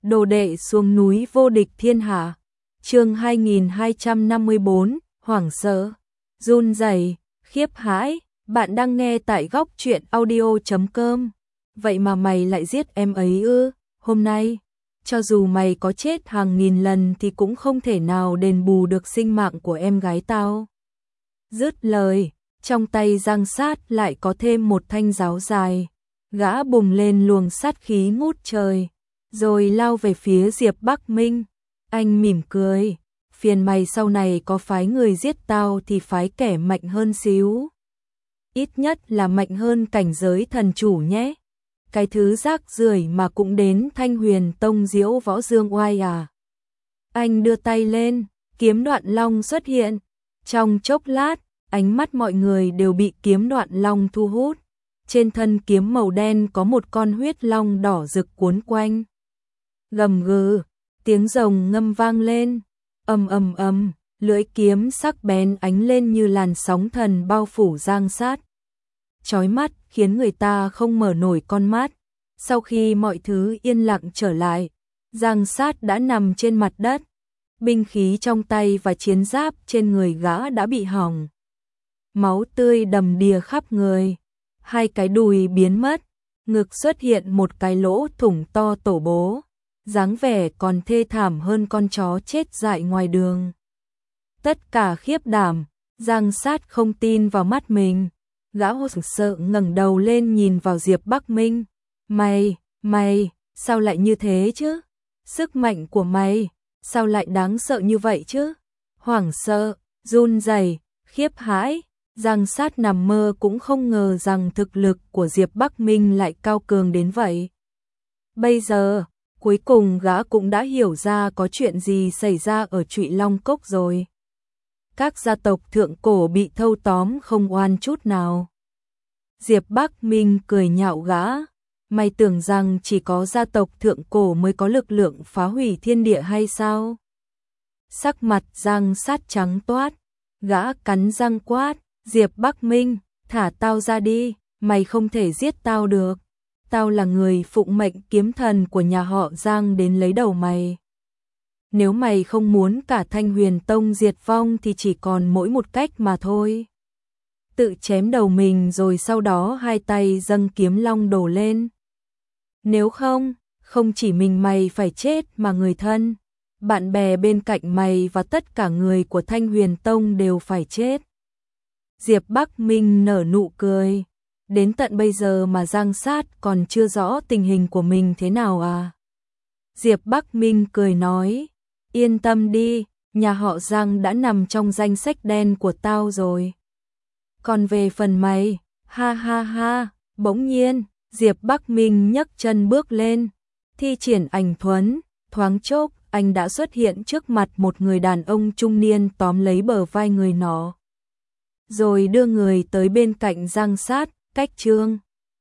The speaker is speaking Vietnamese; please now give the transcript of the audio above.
Đồ đệ xuống núi vô địch thiên hạ. Chương 2254, hoảng sợ, run rẩy, khiếp hãi. Bạn đang nghe tại góc truyện audio.com. Vậy mà mày lại giết em ấy ư? Hôm nay, cho dù mày có chết hàng nghìn lần thì cũng không thể nào đền bù được sinh mạng của em gái tao. Dứt lời, trong tay Giang Sát lại có thêm một thanh giáo dài. Gã bùng lên luồng sát khí ngút trời, rồi lao về phía Diệp Bắc Minh. Anh mỉm cười, phiền mày sau này có phái người giết tao thì phái kẻ mạnh hơn xíu. Ít nhất là mạnh hơn cảnh giới thần chủ nhé. Cái thứ rác rưởi mà cũng đến Thanh Huyền Tông diễu võ dương oai à. Anh đưa tay lên, kiếm đoạn long xuất hiện. Trong chốc lát, ánh mắt mọi người đều bị kiếm đoạn long thu hút. Trên thân kiếm màu đen có một con huyết long đỏ rực cuốn quanh. Gầm gừ, tiếng rồng ngâm vang lên. Ầm ầm ầm, lưỡi kiếm sắc bén ánh lên như làn sóng thần bao phủ Giang Sát. Chói mắt khiến người ta không mở nổi con mắt. Sau khi mọi thứ yên lặng trở lại, Giang Sát đã nằm trên mặt đất. Binh khí trong tay và chiến giáp trên người gã đã bị hỏng. Máu tươi đầm đìa khắp người. Hai cái đùi biến mất, ngực xuất hiện một cái lỗ thủng to tổ bố, dáng vẻ còn thê thảm hơn con chó chết dại ngoài đường. Tất cả khiếp đảm, Giang Sát không tin vào mắt mình, gã hoảng sợ ngẩng đầu lên nhìn vào Diệp Bắc Minh. Mày, sao lại như thế chứ? Sức mạnh của mày, sao lại đáng sợ như vậy chứ? Hoảng sợ, run rẩy, khiếp hãi. Giang Sát nằm mơ cũng không ngờ rằng thực lực của Diệp Bắc Minh lại cao cường đến vậy. Bây giờ, cuối cùng gã cũng đã hiểu ra có chuyện gì xảy ra ở Trụy Long Cốc rồi. Các gia tộc thượng cổ bị thâu tóm không oan chút nào. Diệp Bắc Minh cười nhạo gã, mày tưởng rằng chỉ có gia tộc thượng cổ mới có lực lượng phá hủy thiên địa hay sao? Sắc mặt Giang Sát trắng toát, gã cắn răng quát. Diệp Bắc Minh, thả tao ra đi, mày không thể giết tao được. Tao là người phụng mệnh kiếm thần của nhà họ Giang đến lấy đầu mày. Nếu mày không muốn cả Thanh Huyền Tông diệt vong thì chỉ còn mỗi một cách mà thôi. Tự chém đầu mình rồi sau đó hai tay dâng kiếm long đổ lên. Nếu không, không chỉ mình mày phải chết mà người thân, bạn bè bên cạnh mày và tất cả người của Thanh Huyền Tông đều phải chết. Diệp Bắc Minh nở nụ cười. Đến tận bây giờ mà Giang Sát còn chưa rõ tình hình của mình thế nào à? Diệp Bắc Minh cười nói, yên tâm đi, nhà họ Giang đã nằm trong danh sách đen của tao rồi. Còn về phần mày, ha ha ha, bỗng nhiên, Diệp Bắc Minh nhấc chân bước lên, thi triển ảnh thuẫn, thoáng chốc, anh đã xuất hiện trước mặt một người đàn ông trung niên tóm lấy bờ vai người nọ. Rồi đưa người tới bên cạnh Giang Sát, cách Trương